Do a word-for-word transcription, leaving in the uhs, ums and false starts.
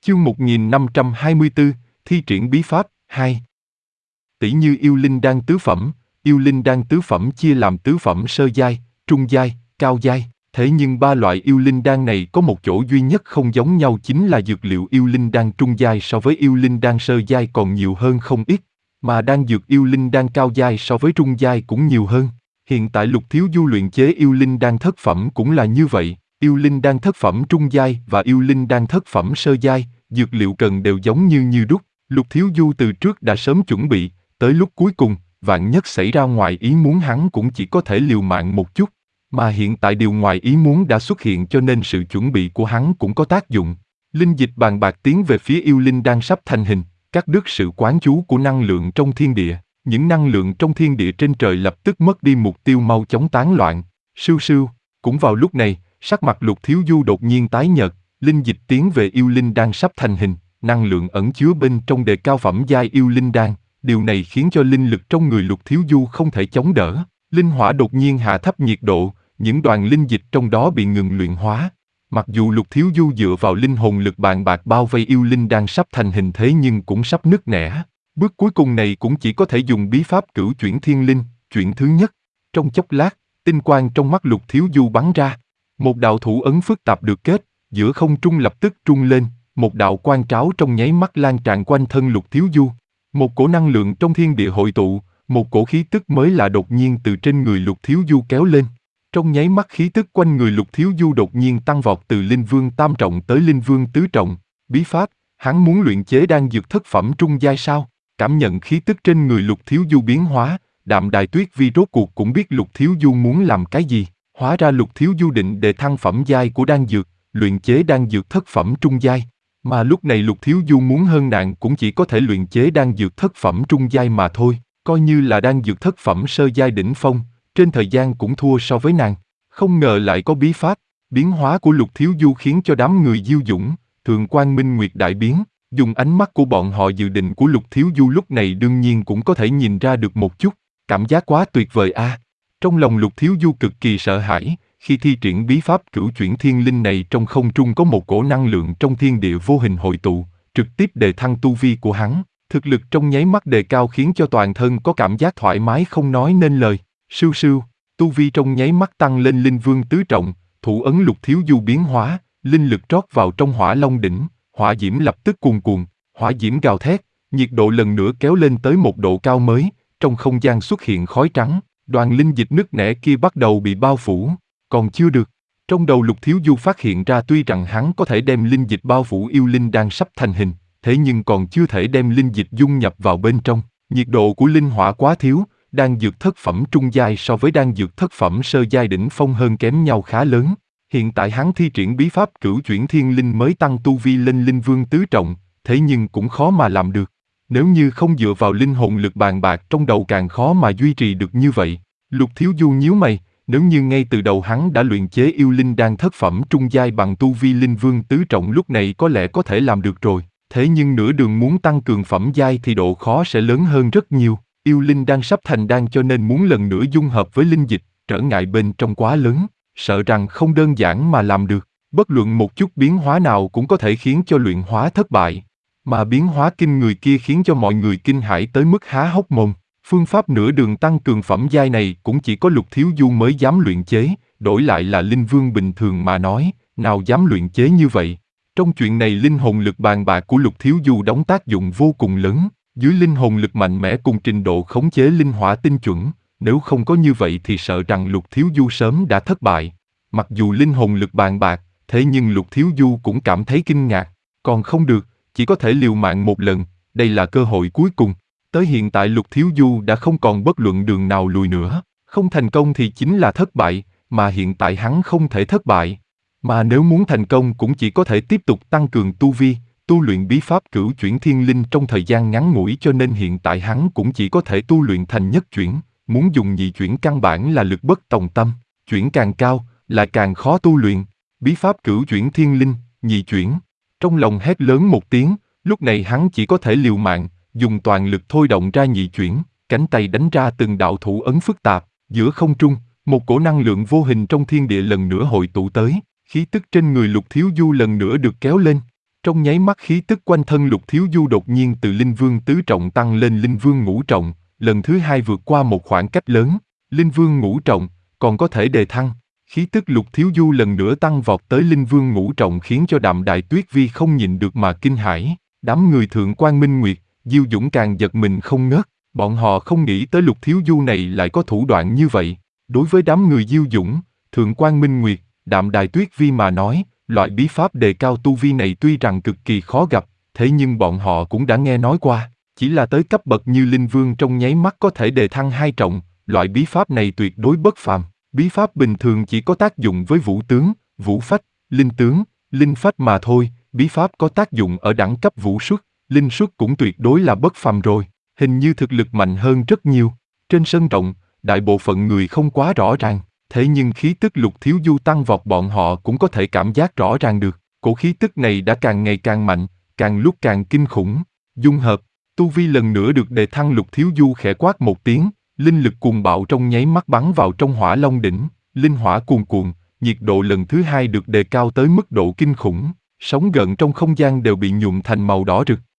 Chương một nghìn năm trăm hai mươi tư, thi triển bí pháp, hai. Tỷ như yêu linh đan tứ phẩm, yêu linh đan tứ phẩm chia làm tứ phẩm sơ giai, trung giai, cao giai. Thế nhưng ba loại yêu linh đan này có một chỗ duy nhất không giống nhau chính là dược liệu yêu linh đan trung giai so với yêu linh đan sơ giai còn nhiều hơn không ít, mà đan dược yêu linh đan cao giai so với trung giai cũng nhiều hơn. Hiện tại Lục Thiếu Du luyện chế yêu linh đan thất phẩm cũng là như vậy, yêu linh đan thất phẩm trung giai và yêu linh đan thất phẩm sơ giai, dược liệu cần đều giống như như đúc. Lục Thiếu Du từ trước đã sớm chuẩn bị, tới lúc cuối cùng, vạn nhất xảy ra ngoài ý muốn hắn cũng chỉ có thể liều mạng một chút. Mà hiện tại điều ngoài ý muốn đã xuất hiện cho nên sự chuẩn bị của hắn cũng có tác dụng. Linh dịch bàn bạc tiến về phía yêu linh đan sắp thành hình, cắt đứt sự quán trú của năng lượng trong thiên địa. Những năng lượng trong thiên địa trên trời lập tức mất đi mục tiêu mau chóng tán loạn. Sưu sưu, cũng vào lúc này, sắc mặt Lục Thiếu Du đột nhiên tái nhợt, linh dịch tiến về yêu linh đan sắp thành hình, năng lượng ẩn chứa bên trong đề cao phẩm giai yêu linh đan. Điều này khiến cho linh lực trong người Lục Thiếu Du không thể chống đỡ. Linh hỏa đột nhiên hạ thấp nhiệt độ, những đoàn linh dịch trong đó bị ngừng luyện hóa. Mặc dù Lục Thiếu Du dựa vào linh hồn lực bàn bạc bao vây yêu linh đan sắp thành hình thế nhưng cũng sắp nứt nẻ. Bước cuối cùng này cũng chỉ có thể dùng bí pháp cửu chuyển thiên linh, chuyển thứ nhất. Trong chốc lát, tinh quang trong mắt Lục Thiếu Du bắn ra. Một đạo thủ ấn phức tạp được kết, giữa không trung lập tức trung lên, một đạo quang tráo trong nháy mắt lan tràn quanh thân Lục Thiếu Du. Một cổ năng lượng trong thiên địa hội tụ, một cổ khí tức mới lạ đột nhiên từ trên người Lục Thiếu Du kéo lên. Trong nháy mắt khí tức quanh người Lục Thiếu Du đột nhiên tăng vọt từ linh vương tam trọng tới linh vương tứ trọng. Bí pháp, hắn muốn luyện chế đan dược thất phẩm trung giai sao? Cảm nhận khí tức trên người Lục Thiếu Du biến hóa, Đạm Đài Tuyết Vi rốt cuộc cũng biết Lục Thiếu Du muốn làm cái gì. Hóa ra Lục Thiếu Du định đề thăng phẩm giai của đan dược, luyện chế đan dược thất phẩm trung giai. Mà lúc này Lục Thiếu Du muốn hơn nàng cũng chỉ có thể luyện chế đan dược thất phẩm trung giai mà thôi, coi như là đan dược thất phẩm sơ giai đỉnh phong, trên thời gian cũng thua so với nàng. Không ngờ lại có bí pháp, biến hóa của Lục Thiếu Du khiến cho đám người Diêu Dũng, Thượng Quan Minh Nguyệt đại biến, dùng ánh mắt của bọn họ dự định của Lục Thiếu Du lúc này đương nhiên cũng có thể nhìn ra được một chút, cảm giác quá tuyệt vời a. À. Trong lòng Lục Thiếu Du cực kỳ sợ hãi, khi thi triển bí pháp cửu chuyển thiên linh này trong không trung có một cổ năng lượng trong thiên địa vô hình hội tụ, trực tiếp đề thăng tu vi của hắn, thực lực trong nháy mắt đề cao khiến cho toàn thân có cảm giác thoải mái không nói nên lời. Sưu sưu, tu vi trong nháy mắt tăng lên linh vương tứ trọng, thủ ấn Lục Thiếu Du biến hóa, linh lực trót vào trong hỏa long đỉnh, hỏa diễm lập tức cuồn cuộn, hỏa diễm gào thét, nhiệt độ lần nữa kéo lên tới một độ cao mới, trong không gian xuất hiện khói trắng, đoàn linh dịch nứt nẻ kia bắt đầu bị bao phủ. Còn chưa được, trong đầu Lục Thiếu Du phát hiện ra tuy rằng hắn có thể đem linh dịch bao phủ yêu linh đan sắp thành hình, thế nhưng còn chưa thể đem linh dịch dung nhập vào bên trong, nhiệt độ của linh hỏa quá thiếu, đan dược thất phẩm trung giai so với đan dược thất phẩm sơ giai đỉnh phong hơn kém nhau khá lớn. Hiện tại hắn thi triển bí pháp cửu chuyển thiên linh mới tăng tu vi lên linh vương tứ trọng, thế nhưng cũng khó mà làm được. Nếu như không dựa vào linh hồn lực bàn bạc trong đầu càng khó mà duy trì được như vậy. Lục Thiếu Du nhíu mày, nếu như ngay từ đầu hắn đã luyện chế yêu linh đan thất phẩm trung giai bằng tu vi linh vương tứ trọng lúc này có lẽ có thể làm được rồi. Thế nhưng nửa đường muốn tăng cường phẩm giai thì độ khó sẽ lớn hơn rất nhiều. Yêu linh đan sắp thành đan cho nên muốn lần nữa dung hợp với linh dịch, trở ngại bên trong quá lớn, sợ rằng không đơn giản mà làm được. Bất luận một chút biến hóa nào cũng có thể khiến cho luyện hóa thất bại. Mà biến hóa kinh người kia khiến cho mọi người kinh hãi tới mức há hốc mồm. Phương pháp nửa đường tăng cường phẩm giai này cũng chỉ có Lục Thiếu Du mới dám luyện chế, đổi lại là linh vương bình thường mà nói, nào dám luyện chế như vậy. Trong chuyện này linh hồn lực bàn bạc của Lục Thiếu Du đóng tác dụng vô cùng lớn, dưới linh hồn lực mạnh mẽ cùng trình độ khống chế linh hỏa tinh chuẩn, nếu không có như vậy thì sợ rằng Lục Thiếu Du sớm đã thất bại. Mặc dù linh hồn lực bàn bạc, thế nhưng Lục Thiếu Du cũng cảm thấy kinh ngạc, còn không được, chỉ có thể liều mạng một lần, đây là cơ hội cuối cùng. Tới hiện tại Lục Thiếu Du đã không còn bất luận đường nào lùi nữa, không thành công thì chính là thất bại, mà hiện tại hắn không thể thất bại. Mà nếu muốn thành công cũng chỉ có thể tiếp tục tăng cường tu vi, tu luyện bí pháp cửu chuyển thiên linh trong thời gian ngắn ngủi cho nên hiện tại hắn cũng chỉ có thể tu luyện thành nhất chuyển, muốn dùng nhị chuyển căn bản là lực bất tòng tâm, chuyển càng cao, là càng khó tu luyện. Bí pháp cửu chuyển thiên linh, nhị chuyển, trong lòng hét lớn một tiếng, lúc này hắn chỉ có thể liều mạng, dùng toàn lực thôi động ra nhị chuyển, cánh tay đánh ra từng đạo thủ ấn phức tạp, giữa không trung, một cổ năng lượng vô hình trong thiên địa lần nữa hội tụ tới, khí tức trên người Lục Thiếu Du lần nữa được kéo lên. Trong nháy mắt khí tức quanh thân Lục Thiếu Du đột nhiên từ Linh Vương tứ trọng tăng lên Linh Vương ngũ trọng, lần thứ hai vượt qua một khoảng cách lớn. Linh Vương ngũ trọng, còn có thể đề thăng. Khí tức Lục Thiếu Du lần nữa tăng vọt tới Linh Vương ngũ trọng khiến cho Đạm Đài Tuyết Vi không nhịn được mà kinh hãi. Đám người Thượng Quan Minh Nguyệt, Diêu Dũng càng giật mình không ngớt. Bọn họ không nghĩ tới Lục Thiếu Du này lại có thủ đoạn như vậy. Đối với đám người Diêu Dũng, Thượng Quan Minh Nguyệt, Đạm Đài Tuyết Vi mà nói, loại bí pháp đề cao tu vi này tuy rằng cực kỳ khó gặp, thế nhưng bọn họ cũng đã nghe nói qua. Chỉ là tới cấp bậc như Linh Vương trong nháy mắt có thể đề thăng hai trọng, loại bí pháp này tuyệt đối bất phàm. Bí pháp bình thường chỉ có tác dụng với vũ tướng, vũ phách, linh tướng, linh phách mà thôi, bí pháp có tác dụng ở đẳng cấp vũ xuất, linh xuất cũng tuyệt đối là bất phàm rồi, hình như thực lực mạnh hơn rất nhiều. Trên sân rộng, đại bộ phận người không quá rõ ràng, thế nhưng khí tức Lục Thiếu Du tăng vọt bọn họ cũng có thể cảm giác rõ ràng được, cổ khí tức này đã càng ngày càng mạnh, càng lúc càng kinh khủng. Dung hợp, tu vi lần nữa được đề thăng. Lục Thiếu Du khẽ quát một tiếng, linh lực cuồng bạo trong nháy mắt bắn vào trong Hỏa Long đỉnh, linh hỏa cuồn cuộn, nhiệt độ lần thứ hai được đề cao tới mức độ kinh khủng, sóng gợn trong không gian đều bị nhuộm thành màu đỏ rực.